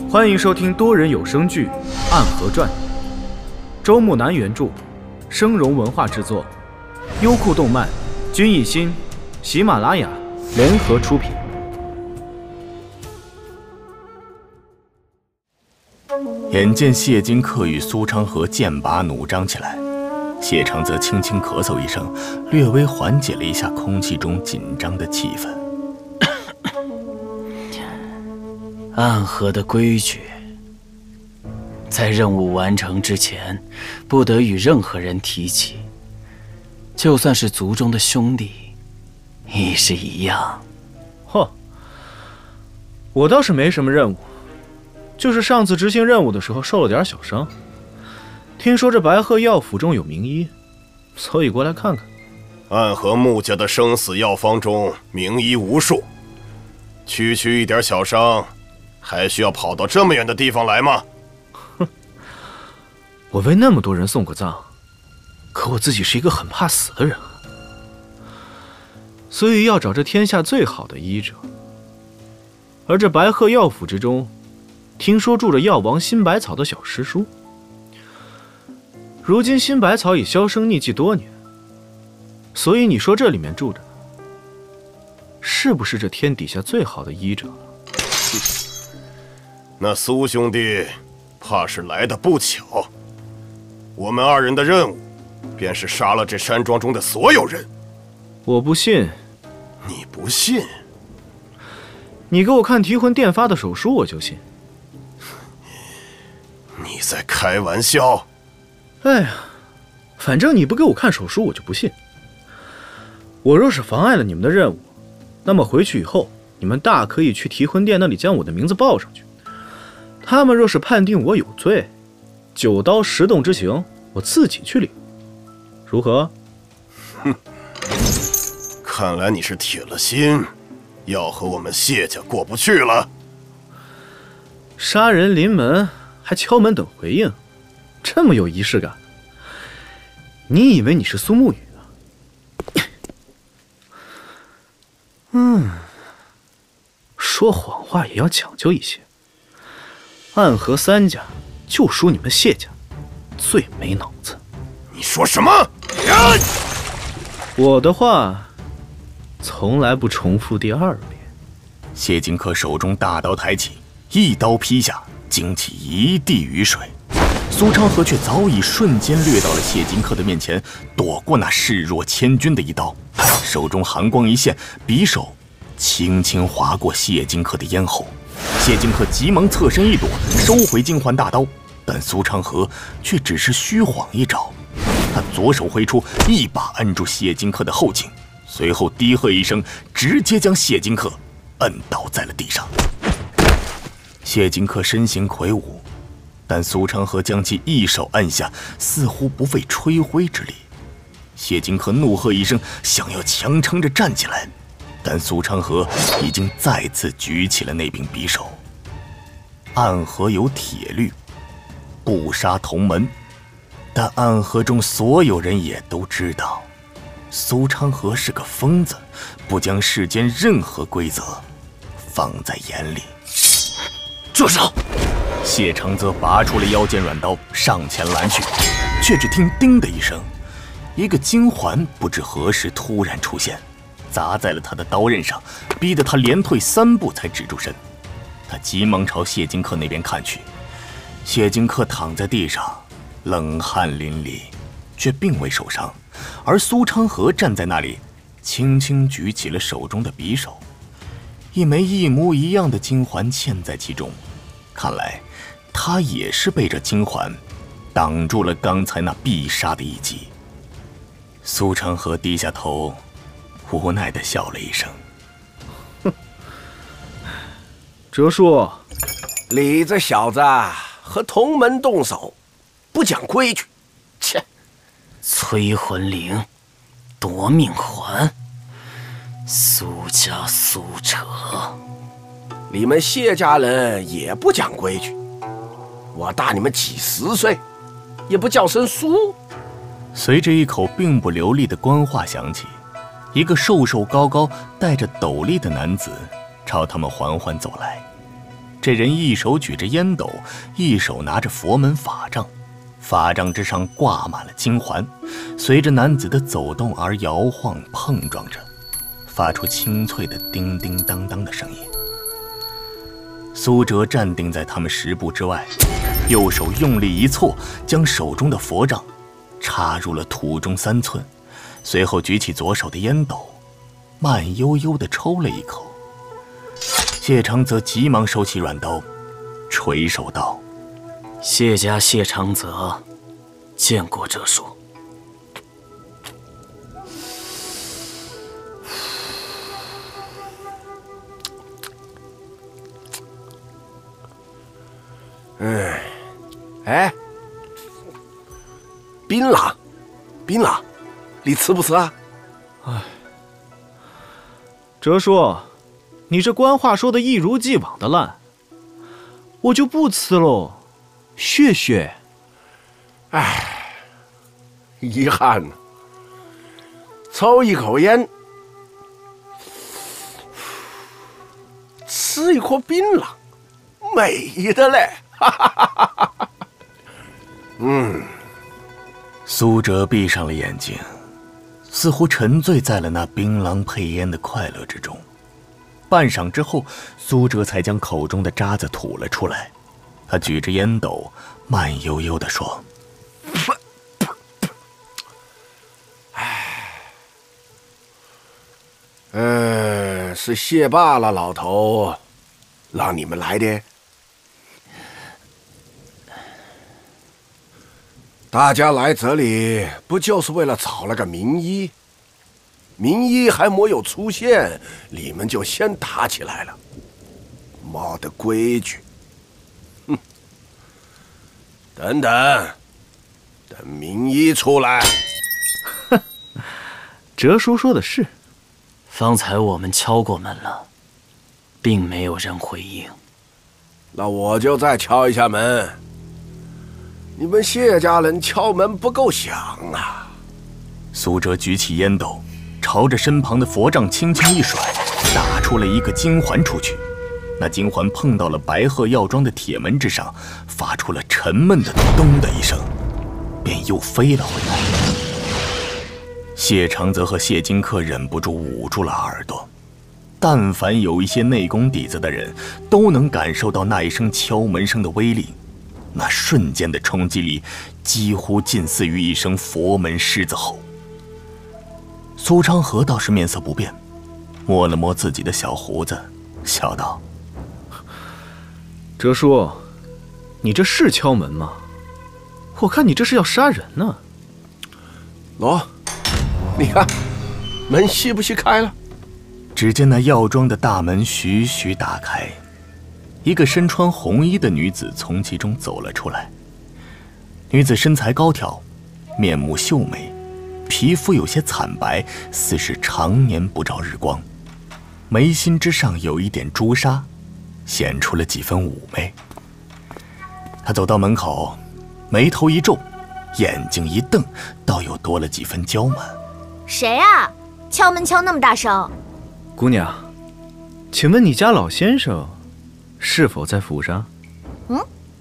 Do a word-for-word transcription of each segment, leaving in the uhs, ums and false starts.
欢迎收听多人有声剧《暗河传》，周木南原著，生荣文化制作，优酷动漫、君艺心、喜马拉雅联合出品。 眼见谢金克与苏昌河剑拔弩张起来，谢长则轻轻咳嗽一声，略微缓解了一下空气中紧张的气氛。 暗河的规矩，在任务完成之前，不得与任何人提起，就算是族中的兄弟，亦是一样。 嚯，我倒是没什么任务，就是上次执行任务的时候受了点小伤，听说这白鹤药府中有名医，所以过来看看。 暗河穆家的生死药方中名医无数，区区一点小伤，还需要跑到这么远的地方来吗？ 哼，我为那么多人送过葬，可我自己是一个很怕死的人啊，所以要找这天下最好的医者。而这白鹤药府之中，听说住着药王新百草的小师叔。如今新百草已销声匿迹多年，所以你说这里面住着，是不是这天底下最好的医者了？ 那苏兄弟怕是来得不巧，我们二人的任务便是杀了这山庄中的所有人。 我不信。 你不信？ 你给我看提魂殿发的手书，我就信。 你在开玩笑？ 哎呀，反正你不给我看手书，我就不信。我若是妨碍了你们的任务，那么回去以后，你们大可以去提魂殿那里将我的名字报上去。他们若是判定我有罪，九刀十洞之刑，我自己去领，如何？ 哼，看来你是铁了心，要和我们谢家过不去了。 杀人临门，还敲门等回应，这么有仪式感。你以为你是苏沐雨啊？嗯，说谎话也要讲究一些。暗河三家就属你们谢家最没脑子。 你说什么？ 我的话从来不重复第二遍。 谢金克手中大刀抬起，一刀劈下，惊起一地雨水。苏昌河却早已瞬间掠到了谢金克的面前，躲过那势若千钧的一刀，手中寒光一现，匕首轻轻划过谢金克的咽喉。谢金克急忙侧身一躲，收回金环大刀，但苏昌河却只是虚晃一招，他左手挥出，一把摁住谢金克的后颈，随后低喝一声，直接将谢金克摁倒在了地上。谢金克身形魁梧，但苏昌河将其一手按下，似乎不费吹灰之力。谢金克怒喝一声，想要强撑着站起来，但苏昌河已经再次举起了那柄匕首。暗河有铁律，不杀同门，但暗河中所有人也都知道，苏昌河是个疯子，不将世间任何规则放在眼里。 住手！ 谢长则拔出了腰间软刀，上前拦去，却只听叮的一声，一个金环不知何时突然出现，砸在了他的刀刃上，逼得他连退三步才止住身。他急忙朝谢金克那边看去，谢金克躺在地上，冷汗淋漓，却并未受伤，而苏昌河站在那里，轻轻举起了手中的匕首，一枚一模一样的金环嵌在其中，看来他也是被这金环挡住了刚才那必杀的一击。苏昌河低下头，无奈地笑了一声。 哼，哲叔， 你这小子和同门动手，不讲规矩，切！ 催魂铃，夺命环，苏家苏扯， 你们谢家人也不讲规矩。我大你们几十岁，也不叫声苏。 随着一口并不流利的官话响起，一个瘦瘦高高、戴着斗笠的男子朝他们缓缓走来。 这人一手举着烟斗，一手拿着佛门法杖，法杖之上挂满了金环，随着男子的走动而摇晃碰撞着，发出清脆的叮叮当当的声音。苏哲站定在他们十步之外，右手用力一挫，将手中的佛杖插入了土中三寸，随后举起左手的烟斗，慢悠悠地抽了一口。谢长泽急忙收起软刀，垂手道：“ 谢家谢长泽，见过哲叔。” 嗯，哎，槟榔，槟榔，你吃不吃啊？ 哎，哲叔，你这官话说的一如既往的烂，我就不吃喽，谢谢。 哎，遗憾呢，抽一口烟，吃一颗槟榔，美的嘞！哈哈哈哈哈！嗯， 苏哲闭上了眼睛，似乎沉醉在了那槟榔配烟的快乐之中。半晌之后，苏哲才将口中的渣子吐了出来。他举着烟斗，慢悠悠地说：“ 唉，嗯，是谢罢了，老头，让你们来的。大家来这里不就是为了找了个名医？名医还没有出现，你们就先打起来了，没得规矩。哼！等等，等名医出来。 哼，哲叔说的是。 方才我们敲过门了，并没有人回应。 那我就再敲一下门。你们谢家人敲门不够响啊！ 苏哲举起烟斗，朝着身旁的佛杖轻轻一甩，打出了一个金环出去。那金环碰到了白鹤药庄的铁门之上，发出了沉闷的咚的一声，便又飞了回来。谢长泽和谢金克忍不住捂住了耳朵。但凡有一些内功底子的人，都能感受到那一声敲门声的威力。那瞬间的冲击力，几乎近似于一声佛门狮子吼。苏昌河倒是面色不变，摸了摸自己的小胡子，笑道：“ 哲叔，你这是敲门吗？我看你这是要杀人呢。” 喏，你看，门细不细开了？ 只见那药庄的大门徐徐打开。一个身穿红衣的女子从其中走了出来。女子身材高挑，面目秀美，皮肤有些惨白，似是常年不照日光。眉心之上有一点朱砂，显出了几分妩媚。她走到门口，眉头一皱，眼睛一瞪，倒又多了几分娇蛮。 谁啊？敲门敲那么大声？ 姑娘，请问你家老先生是否在府上？ 嗯，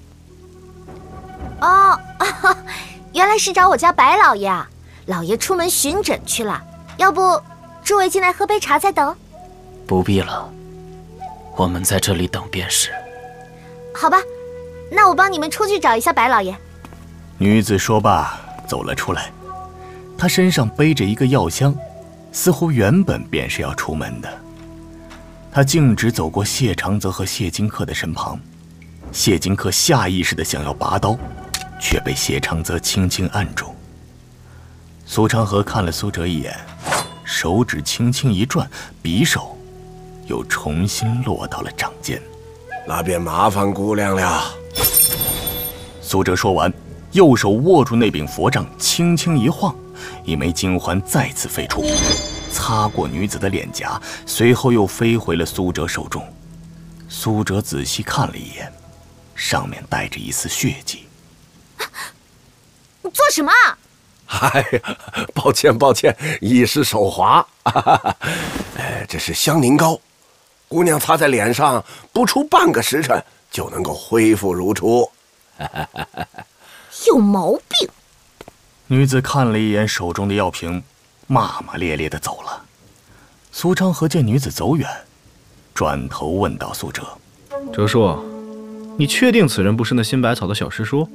哦，啊，原来是找我家白老爷啊！老爷出门巡诊去了，要不诸位进来喝杯茶再等？ 不必了，我们在这里等便是。 好吧，那我帮你们出去找一下白老爷。 女子说罢，走了出来。她身上背着一个药箱，似乎原本便是要出门的。他径直走过谢长泽和谢金克的身旁，谢金克下意识地想要拔刀，却被谢长泽轻轻按住。苏长河看了苏哲一眼，手指轻轻一转，匕首又重新落到了掌间。 那便麻烦姑娘了。 苏哲说完，右手握住那柄佛杖，轻轻一晃，一枚金环再次飞出，擦过女子的脸颊，随后又飞回了苏哲手中。苏哲仔细看了一眼，上面带着一丝血迹。 你做什么？ 哎呀，抱歉抱歉，一时手滑。哎，这是香凝膏， 姑娘擦在脸上，不出半个时辰就能够恢复如初。 有毛病！ 女子看了一眼手中的药瓶，骂骂咧咧地走了。苏昌河见女子走远，转头问道：“苏哲， 哲叔，你确定此人不是那新百草的小师叔？”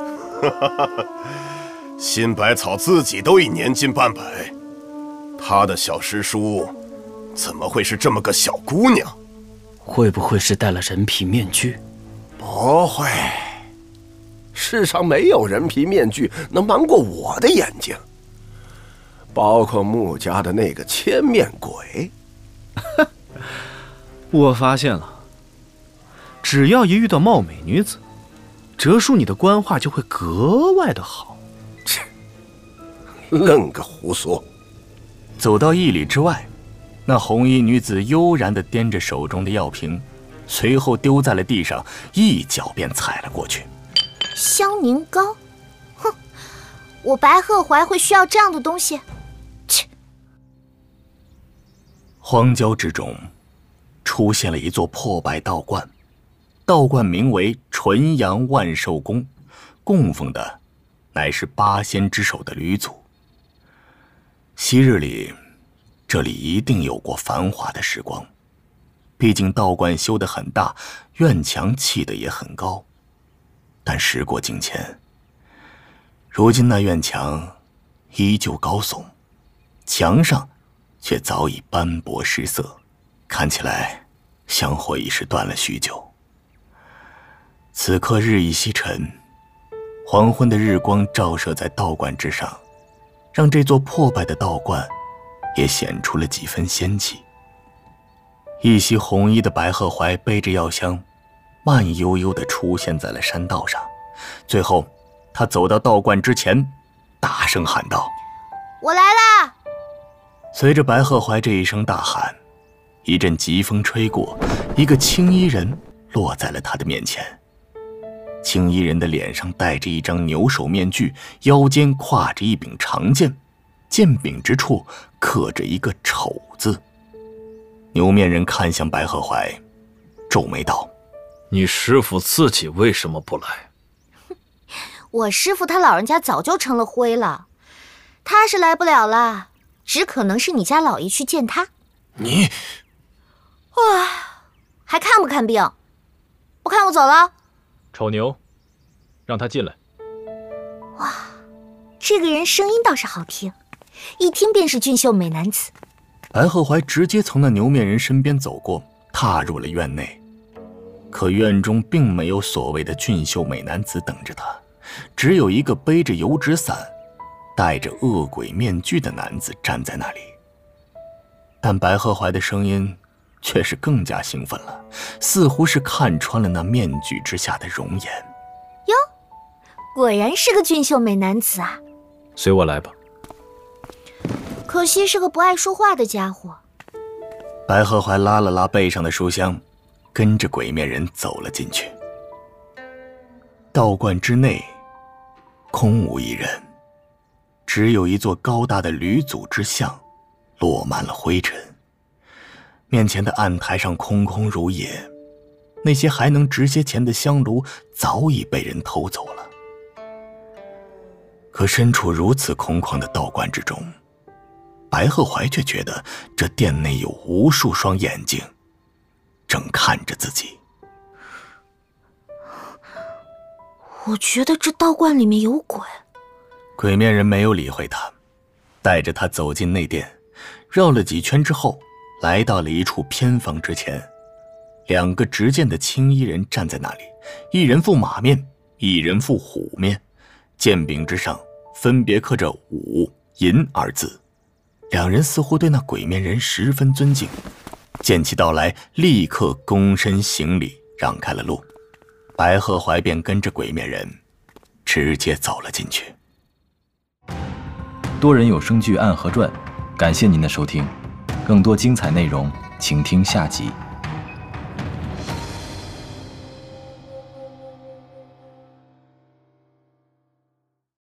新百草自己都已年近半百，他的小师叔怎么会是这么个小姑娘？ 会不会是戴了人皮面具？ 不会，世上没有人皮面具能瞒过我的眼睛，包括穆家的那个千面鬼。 我发现了，只要一遇到貌美女子，哲叔你的官话就会格外的好。 切，愣个胡说！ 走到一里之外，那红衣女子悠然地掂着手中的药瓶，随后丢在了地上，一脚便踩了过去。 香凝膏，哼，我白鹤怀会需要这样的东西？切！ 荒郊之中，出现了一座破败道观，道观名为纯阳万寿宫，供奉的乃是八仙之首的吕祖。昔日里，这里一定有过繁华的时光，毕竟道观修得很大，院墙砌得也很高。但时过境迁，如今那院墙依旧高耸，墙上却早已斑驳失色，看起来香火已是断了许久。此刻日已西沉，黄昏的日光照射在道观之上，让这座破败的道观也显出了几分仙气。一袭红衣的白鹤怀背着药箱，慢悠悠地出现在了山道上，最后他走到道观之前，大声喊道：“ 我来啦！” 随着白鹤怀这一声大喊，一阵疾风吹过，一个青衣人落在了他的面前。青衣人的脸上戴着一张牛首面具，腰间挎着一柄长剑，剑柄之处刻着一个丑字。牛面人看向白鹤怀，皱眉道：“ 你师父自己为什么不来？” 我师父他老人家早就成了灰了，他是来不了了，只可能是你家老爷去见他。 你， 哇，还看不看病？不看我走了。 丑牛，让他进来。 哇，这个人声音倒是好听，一听便是俊秀美男子。 白鹤怀直接从那牛面人身边走过，踏入了院内。可院中并没有所谓的俊秀美男子等着他，只有一个背着油纸伞、戴着恶鬼面具的男子站在那里。但白鹤怀的声音却是更加兴奋了，似乎是看穿了那面具之下的容颜。 哟，果然是个俊秀美男子啊！ 随我来吧。 可惜是个不爱说话的家伙。 白鹤怀拉了拉背上的书箱，跟着鬼面人走了进去。道观之内空无一人，只有一座高大的吕祖之像落满了灰尘。面前的案台上空空如也，那些还能值些钱的香炉早已被人偷走了。可身处如此空旷的道观之中，白鹤怀却觉得这殿内有无数双眼睛正看着自己。 我觉得这道观里面有鬼。 鬼面人没有理会他，带着他走进内殿，绕了几圈之后，来到了一处偏房之前。两个执剑的青衣人站在那里，一人负马面，一人负虎面，剑柄之上分别刻着武、银二字。两人似乎对那鬼面人十分尊敬，见其到来，立刻躬身行礼，让开了路。白鹤怀便跟着鬼面人直接走了进去。 多人有声剧《暗河传》，感谢您的收听，更多精彩内容，请听下集。